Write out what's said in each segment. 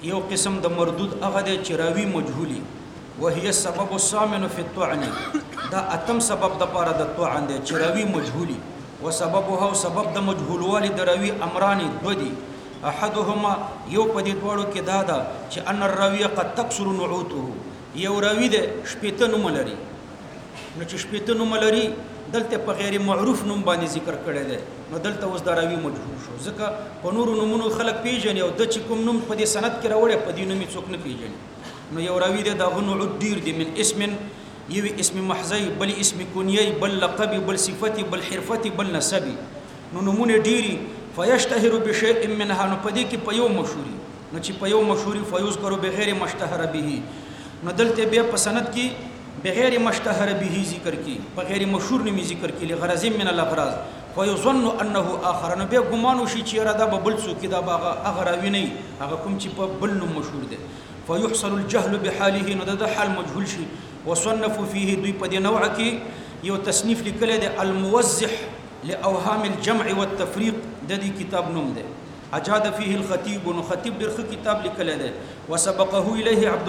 یو قسم د مردود هغه د چراوی مجهولی وهي السبب الثامن في الطعن دا اتم سبب د پاره د طعن د چراوی مجهولی وسببها سبب د مجهول والی دروي امران دودي احدهما یو په دې دوړو کې دا ده چې ان الراوی قد تكسر نعوته یو راوی د شپېته نوم لري نو چې شپېته نوم لري دلته په غیر معروف نوم باندې ذکر کړی دی نو دلته اوس دا راوی مجهول شو ځکه په نورو نومونو خلک پیژني او د چې کوم نوم په دې سند کې راوړی په دې نوم څوک نه پیژني نو یو راوی دی دا نوع ډیر دی من اسم یو اسم محضی بل اسم کنیی بل لقب بل صفتی بل حرفتی بل نسبی نو نمونه ډیری فیشتهر بشیء منها نو پدې کې په یو مشهوري نو چې په یو مشهوري فیذکر بغیر مشتهر به نو دلته بیا په سند کې بغیر مشتهر به ذکر کی بغیر مشهور نمی ذکر کی لغرض من الاغراض فیظن انه اخر نو بیا ګمان وشي چې را دا بل څوک دا باغه اغراوی نه هغه کوم چې په بل نو مشهور دی فيحصل الجهل بحاله نو د حال مجهول شي وصنف فيه دوی په دې نوع کې یو تصنیف لیکل دی الموضح لاوهام الجمع والتفريق د دې کتاب نوم دی اجاد فيه الخطيب نو خطيب ډېر کتاب لیکل دی وسبقه اليه عبد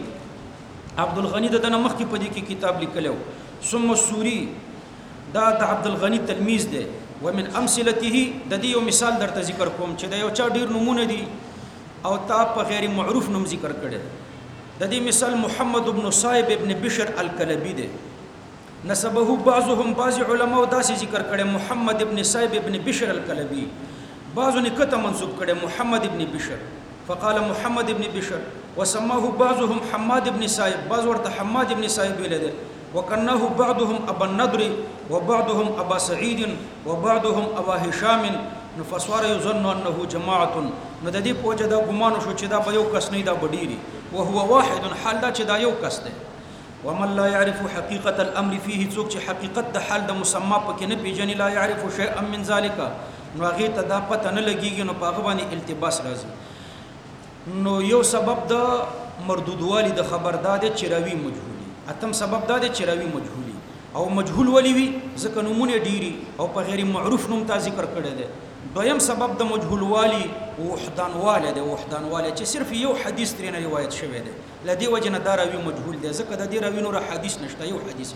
الغني د دنه مخ کې په دې کې کتاب لیکلو ثم السوري دا د عبد الغني تلمیذ دی ومن امثلته د دې یو مثال درته ذکر کوم چې دا یو چا ډېر نمونه دي او تا په غیر معروف نوم ذکر کړي د دې مثال محمد ابن صائب ابن بشر الکلبی دی نسبه بعضهم بعض علماء داسې ذکر کړي محمد ابن صائب ابن بشر الکلبی بعضو نکته منسوب کړي محمد ابن بشر فقال محمد ابن بشر وسماه بعضهم حماد ابن صائب بعض ورته حماد ابن صائب ویل وكناه بعضهم ابا النضر وبعضهم ابا سعيد وبعضهم ابا هشام فسوار يظن انه جماعه نو د دې پوجا دا ګمان شو چې دا به یو کس نه دا بډيري وهو واحد حال دا چې دا یو کس دی ومن لا يعرف حقيقه الامر فيه څوک چې حقیقت د حال د مسما پکې نه پیژني لا يعرف شيئا من ذلك نو هغه ته دا پته نه لګيږي نو په هغه باندې التباس راځي نو یو سبب د مردودوالي د خبردار چې راوي مجهولي اتم سبب دا چې راوي مجهولي او مجهول ولي وي ځکه نمونه ډيري او په غیر معروف نوم تا ذکر کړی دی دویم سبب د مجهول والی وحدانواله دی وحدانواله چې صرف یو حدیث ترې روایت شوی دی لدی وجنه دا راوي مجهول دی ځکه د دې راوي نور حدیث نشته یو حدیث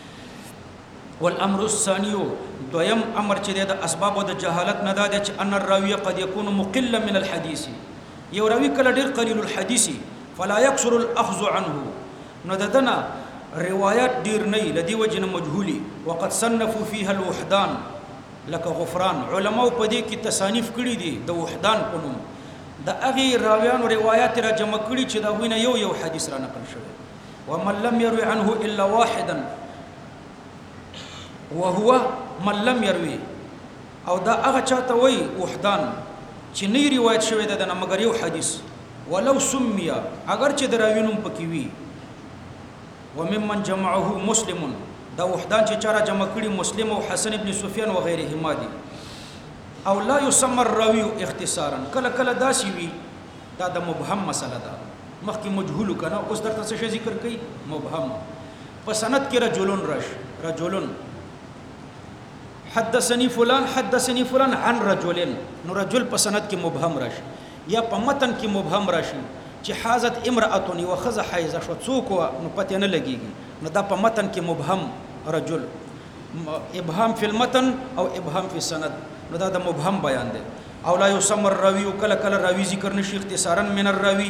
دی والامر الثاني دویم امر چې د اسباب د جهالت نه دا چې ان الراوي قد يكون مقلا من الحديث یو راوي کله ډیر قليل الحديث فلا يكثر الاخذ عنه نو ددنه روایت ډیر نه لدی وجنه مجهولي وقد صنفوا فيها الوحدان لکه غفران علماء په دې کې تصانیف کړي دي د وحدان په نوم د هغه راویانو روایت را جمع کړي چې دا وینه یو حدیث را نقل شوی ومن لم يروي عنه الا واحدا وهو من لم يروي او دا هغه چاته وای وحدان چې نه روایت شوی ده نه مگر یو حدیث ولو سمي اگر چې دراوینم پکې وي وممن جمعه مسلم دا وحدان چې چاره جمع کړي مسلم او حسن ابن سفیان و غیرهما دي او لا يسمى الراوي اختصارا کله کله داسي وي دا د مبهم مسله ده مخکې مجهول کنه اوس درته څه ذکر کوي مبهم په سند کې رجلن حدثني فلان عن رجل نو رجل په سند کې مبهم راشي یا په متن کې مبهم راشي چې حازت امراه وخذ حیزه شو څوک نو پته نه لګيږي نو دا په متن کې مبهم رجل ابهام فی المتن او ابهام فی السند نو دا د مبهم بیان دی او لا یسمى الراوی کله کله راوی ذکر نشي اختصارا من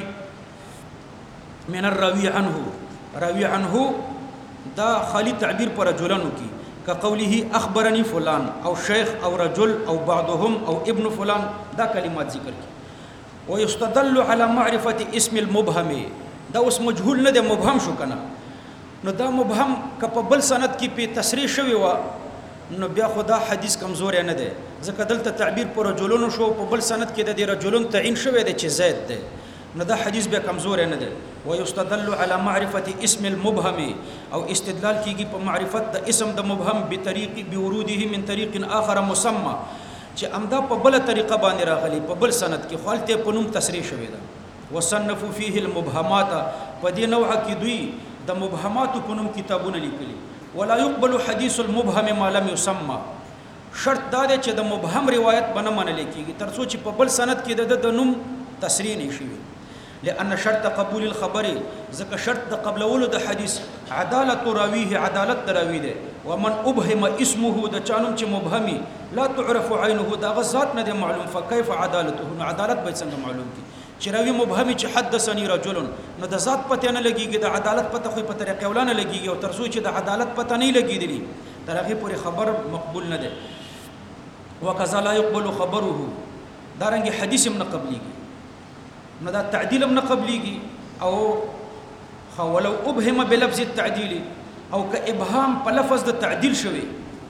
الراوی عنه دا خالی تعبیر پر رجلانو کی كقوله اخبرني فلان او شيخ او رجل او بعضهم او ابن فلان دا کلمات ذکر کی ويستدل على معرفه اسم المبهم دا اوس مجهول نه دی مبهم شو کنه نو دا مبهم کپبل سند کې په تصریح شوی و نو بیا خدا حدیث کمزور نه دی ځکه دلته تعبیر پر رجلون شو په بل سند کې د رجلون تعین شوی دی چې زید دی نو دا حدیث بیا کمزور نه دی ويستدل على معرفه اسم المبهم او استدلال کیږي په معرفت د اسم د مبهم بوروده من طریق اخر مسمى چې امدا په بل طریقه باندې راغلی په بل سند کې خپلته په نوم تصریح شوی دی وصنفوا فيه المبهمات په دې نوع کې دوی د مبهمات په نوم کتابونه لیکلي ولا يقبل حديث المبهم ما لم يسمى شرط دا دی چې د مبهم روایت بنه منل کیږي ترڅو چې په بل سند کې د نوم تصریح نشي لأن شرط قبول الخبر ذکر شرط د قبلولو د حدیث عدالت راویه عدالت راوی ده ومن ابهم اسمه د چانم چې مبهمی لا تعرف عینه دا ذات نه معلوم فكيف عدالته عدالت به څنګه معلوم کی چې راوی مبهمی چې حدثني رجل نو د ذات پته نه لګیږي د عدالت پته خو په طریقې ولانه لګیږي او ترڅو چې د عدالت پته نه لګیدلی تر هغه پورې خبر مقبول نه ده وکذا لا يقبل خبره دارنګ حدیث هم نه قبليږي نو دا تعدیل هم نه قبليږي او ولو ابهم بلفظ التعديل او كابهام په لفظ د تعدیل شوی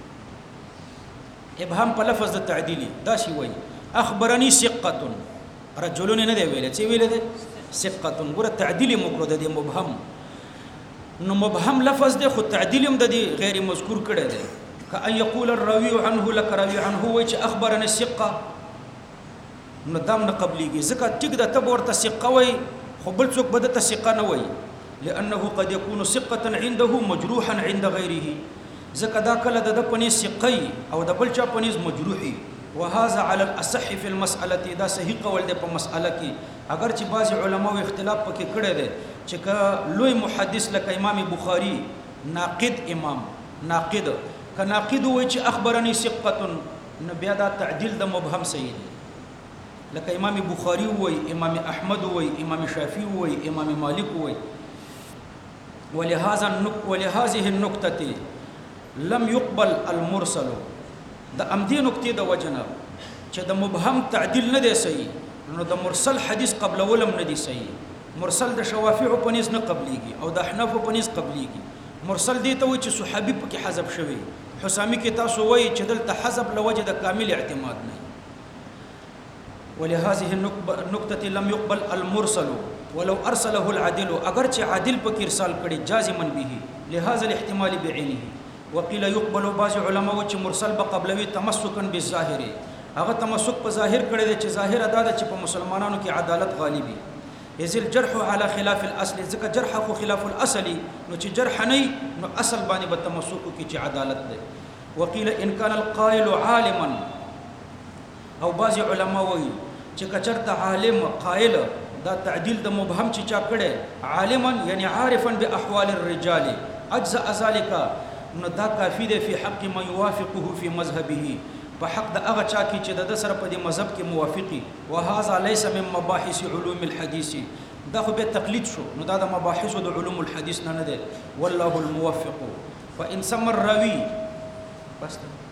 ابهام په لفظ د تعدیل دا شی وای اخبرني ثقه رجلون نه دی ویل چې ویل دی ثقه ګره تعدیل مقرد دی مبهم نو مبهم لفظ دی خو تعدیل هم د غیر مذکور کړه دی کأن يقول الراوي عنه لك راوي عنه وای چې اخبرني ثقه نو دام نه قبليږي ځکه ټیک د تب ورته ثقه وای خو بل څوک بده ته ثقه نه وای لانه قد يكون ثقه عنده مجروحا عند غيره ځکه دا کله د پني ثقه او د بل چا پنيز مجروحي وهذا على الاصح في المساله دا صحیح قول دی په مساله کې اگر چې بعض علماو اختلاف پکې کړی دی چې لوی محدث لکه امام بخاری ناقد امام ناقد کناقد وای چې اخبرني ثقه نو بیا دا تعدیل د مبهم صحیح دی لکه امام بخاری وای امام احمد وای امام شافعی وای امام مالک وای ولهذه النقطه لم يقبل المرسل د امدی نقطې د وجنه چې د مبهم تعدیل نه دی صحیح نو د مرسل حدیث قبل ولم نه دی صحیح مرسل د شوافع په نس نه قبليږي او د احناف په نس قبليږي مرسل دی ته و چې صحابي په حذف شوی حسامی کې تاسو وایي چې دلته حذف لوجه د کامل اعتماد نه ولهذه النقطه لم يقبل المرسل ولو ارسله العدل اگر چې عادل په ارسال کړي جازما به لهذا الاحتمال بعينه وقيل يقبل بعض علماء چې مرسل به قبلوي تمسكا بالظاهر هغه تمسک په ظاهر کړي چې ظاهر ادا ده چې په مسلمانانو کې عدالت غالبي اذ الجرح على خلاف الاصل ذکر جرح خو خلاف الاصل نو چې جرح نه نو اصل باندې به تمسک کې چې عدالت ده وقيل ان كان القائل عالما او بعض علماء وایي چې کچرته عالم قائل دا تعدیل د مبهم چې چا کړي عالما یعنی عارفا باحوال الرجال اجزاء ذلك نو دا کافی دی په حق ما يوافقه في مذهبه په حق د هغه چا کې چې د سره په دې مذهب کې موافقي وهذا ليس من مباحث علوم الحديث دا خو به تقلید شو نو دا د مباحث د علوم الحديث نه ده والله الموفق فان سمى الراوي بس